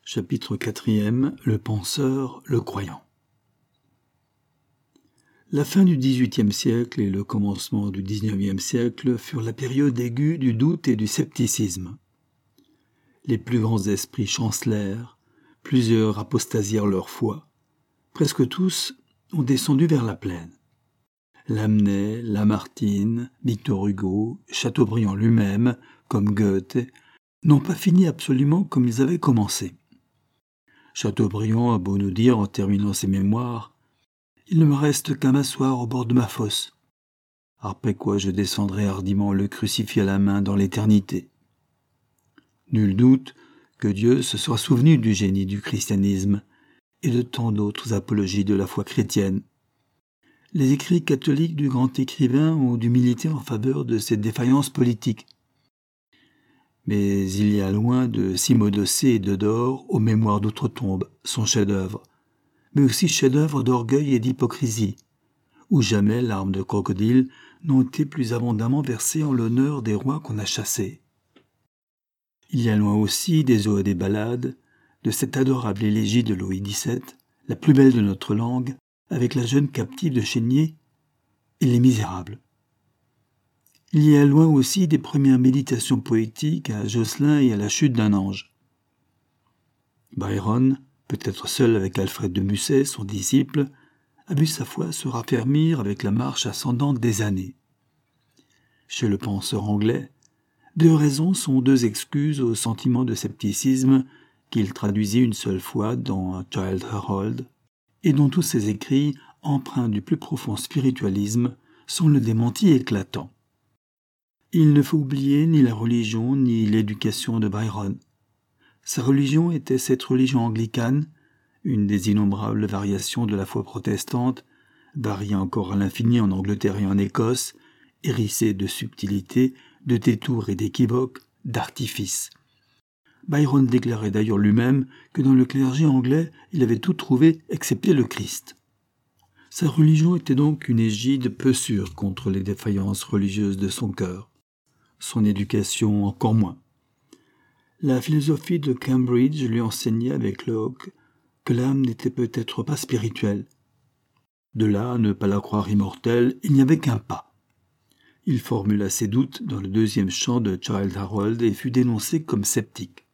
Chapitre 4, le penseur, le croyant. La fin du XVIIIe siècle et le commencement du XIXe siècle furent la période aiguë du doute et du scepticisme. Les plus grands esprits chancelèrent, plusieurs apostasièrent leur foi. Presque tous ont descendu vers la plaine. Lamennais, Lamartine, Victor Hugo, Chateaubriand lui-même, comme Goethe, n'ont pas fini absolument comme ils avaient commencé. Chateaubriand a beau nous dire en terminant ses mémoires « Il ne me reste qu'à m'asseoir au bord de ma fosse, après quoi je descendrai hardiment le crucifix à la main dans l'éternité. » Nul doute que Dieu se soit souvenu du génie du christianisme et de tant d'autres apologies de la foi chrétienne. Les écrits catholiques du grand écrivain ont dû militer en faveur de cette défaillance politique. Mais il y a loin de Simodocée et de Dore aux mémoires d'outre-tombe, son chef-d'œuvre, mais aussi chef-d'œuvre d'orgueil et d'hypocrisie, où jamais larmes de crocodile n'ont été plus abondamment versées en l'honneur des rois qu'on a chassés. Il y a loin aussi des odes et des ballades, de cette adorable élégie de Louis XVII, la plus belle de notre langue, avec la jeune captive de Chénier et les Misérables. Il y a loin aussi des premières méditations poétiques à Josselin et à la chute d'un ange. Byron, peut-être seul avec Alfred de Musset, son disciple, a vu sa foi se raffermir avec la marche ascendante des années. Chez le penseur anglais, 2 raisons sont 2 excuses au sentiment de scepticisme qu'il traduisit une seule fois dans Childe Harold, et dont tous ses écrits, empreints du plus profond spiritualisme, sont le démenti éclatant. Il ne faut oublier ni la religion ni l'éducation de Byron. Sa religion était cette religion anglicane, une des innombrables variations de la foi protestante, variée encore à l'infini en Angleterre et en Écosse, hérissée de subtilités, de détours et d'équivoques, d'artifices. Byron déclarait d'ailleurs lui-même que dans le clergé anglais, il avait tout trouvé excepté le Christ. Sa religion était donc une égide peu sûre contre les défaillances religieuses de son cœur. Son éducation encore moins. La philosophie de Cambridge lui enseignait avec Locke que l'âme n'était peut-être pas spirituelle. De là à ne pas la croire immortelle, il n'y avait qu'un pas. Il formula ses doutes dans le 2e chant de Childe Harold et fut dénoncé comme sceptique.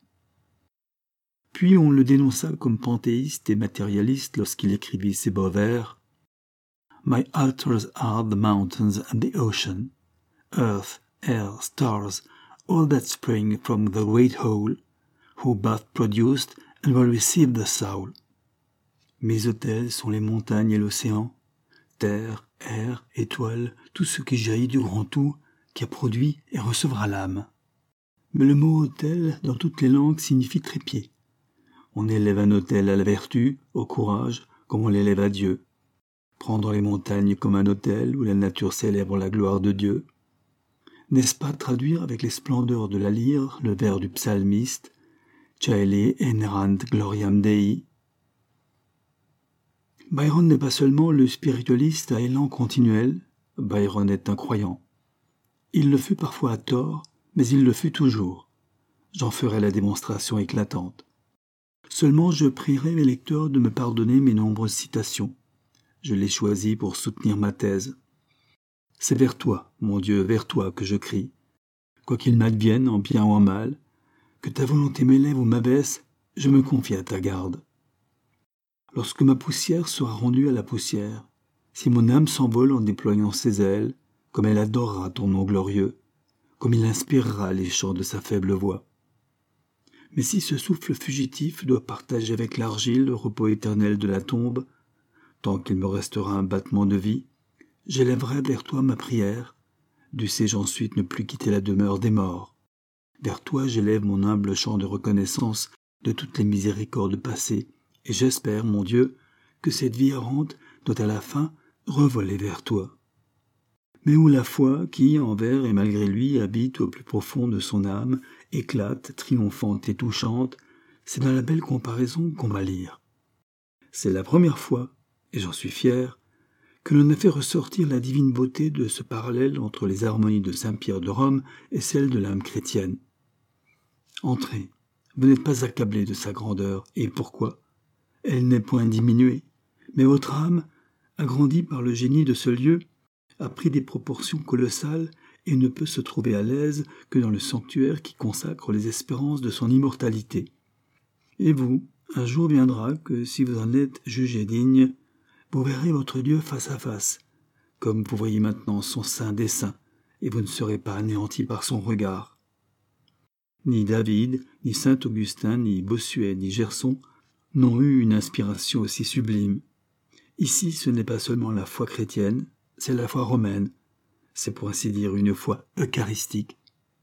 Puis on le dénonça comme panthéiste et matérialiste lorsqu'il écrivit ces beaux vers « My altars are the mountains and the ocean, earth, air, stars, all that spring from the great whole, who both produced and will receive the soul. Mes autels sont les montagnes et l'océan, terre, air, étoiles, tout ce qui jaillit du grand tout, qui a produit et recevra l'âme. » Mais le mot autel, dans toutes les langues, signifie trépied. On élève un autel à la vertu, au courage, comme on l'élève à Dieu. Prendre les montagnes comme un autel où la nature célèbre la gloire de Dieu. N'est-ce pas traduire avec les splendeurs de la lyre le vers du psalmiste « Caeli enerant gloriam Dei ». Byron n'est pas seulement le spiritualiste à élan continuel, Byron est un croyant. Il le fut parfois à tort, mais il le fut toujours. J'en ferai la démonstration éclatante. Seulement je prierai mes lecteurs de me pardonner mes nombreuses citations. Je les choisis pour soutenir ma thèse. C'est vers toi, mon Dieu, vers toi que je crie. Quoi qu'il m'advienne, en bien ou en mal, que ta volonté m'élève ou m'abaisse, je me confie à ta garde. Lorsque ma poussière sera rendue à la poussière, si mon âme s'envole en déployant ses ailes, comme elle adorera ton nom glorieux, comme il inspirera les chants de sa faible voix. Mais si ce souffle fugitif doit partager avec l'argile le repos éternel de la tombe, tant qu'il me restera un battement de vie, j'élèverai vers toi ma prière, dussé-je ensuite ne plus quitter la demeure des morts. Vers toi j'élève mon humble chant de reconnaissance de toutes les miséricordes passées, et j'espère, mon Dieu, que cette vie errante doit à la fin revoler vers toi. Mais où la foi, qui, envers et malgré lui, habite au plus profond de son âme, éclate, triomphante et touchante, c'est dans la belle comparaison qu'on va lire. C'est la première fois, et j'en suis fier, que l'on a fait ressortir la divine beauté de ce parallèle entre les harmonies de Saint Pierre de Rome et celles de l'âme chrétienne. Entrez, Vous n'êtes pas accablé de sa grandeur. Et pourquoi? Elle n'est point diminuée. Mais votre âme, agrandie par le génie de ce lieu, a pris des proportions colossales et ne peut se trouver à l'aise que dans le sanctuaire qui consacre les espérances de son immortalité. Et vous, un jour viendra que, si vous en êtes jugé digne, vous verrez votre Dieu face à face, comme vous voyez maintenant son saint dessein, et vous ne serez pas anéanti par son regard. Ni David, ni saint Augustin, ni Bossuet, ni Gerson n'ont eu une inspiration aussi sublime. Ici, ce n'est pas seulement la foi chrétienne, c'est la foi romaine. C'est pour ainsi dire une foi eucharistique.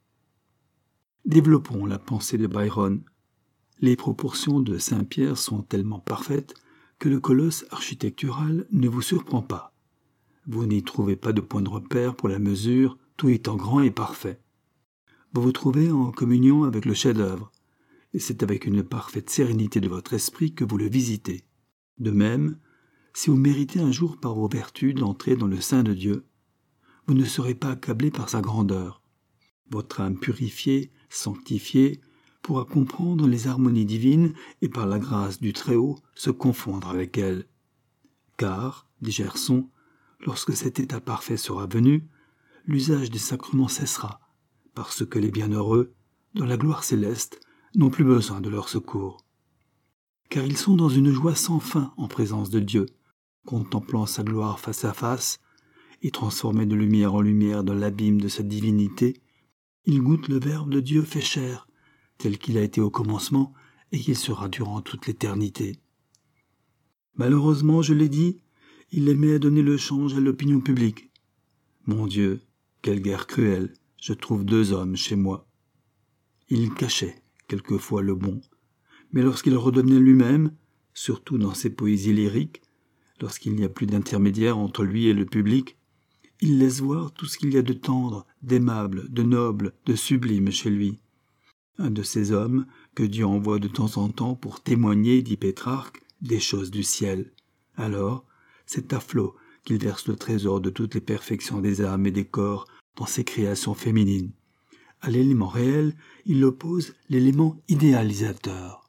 Développons la pensée de Byron. Les proportions de Saint-Pierre sont tellement parfaites que le colosse architectural ne vous surprend pas. Vous n'y trouvez pas de point de repère pour la mesure, tout étant grand et parfait. Vous vous trouvez en communion avec le chef-d'œuvre, et c'est avec une parfaite sérénité de votre esprit que vous le visitez. De même, si vous méritez un jour par vos vertus d'entrer dans le sein de Dieu, vous ne serez pas accablé par sa grandeur. Votre âme purifiée, sanctifiée, pourra comprendre les harmonies divines et par la grâce du Très-Haut se confondre avec elles. Car, dit Gerson, lorsque cet état parfait sera venu, l'usage des sacrements cessera, parce que les bienheureux, dans la gloire céleste, n'ont plus besoin de leur secours. Car ils sont dans une joie sans fin en présence de Dieu, contemplant sa gloire face à face, et transformés de lumière en lumière dans l'abîme de sa divinité, ils goûtent le Verbe de Dieu fait chair, tel qu'il a été au commencement et qu'il sera durant toute l'éternité. Malheureusement, je l'ai dit, il aimait à donner le change à l'opinion publique. Mon Dieu, quelle guerre cruelle, je trouve 2 hommes chez moi. Il cachait quelquefois le bon, mais lorsqu'il redonnait lui-même, surtout dans ses poésies lyriques, lorsqu'il n'y a plus d'intermédiaire entre lui et le public, il laisse voir tout ce qu'il y a de tendre, d'aimable, de noble, de sublime chez lui. Un de ces hommes que Dieu envoie de temps en temps pour témoigner, dit Pétrarque, des choses du ciel. Alors, c'est à flot qu'il verse le trésor de toutes les perfections des âmes et des corps dans ses créations féminines. À l'élément réel, il oppose l'élément idéalisateur.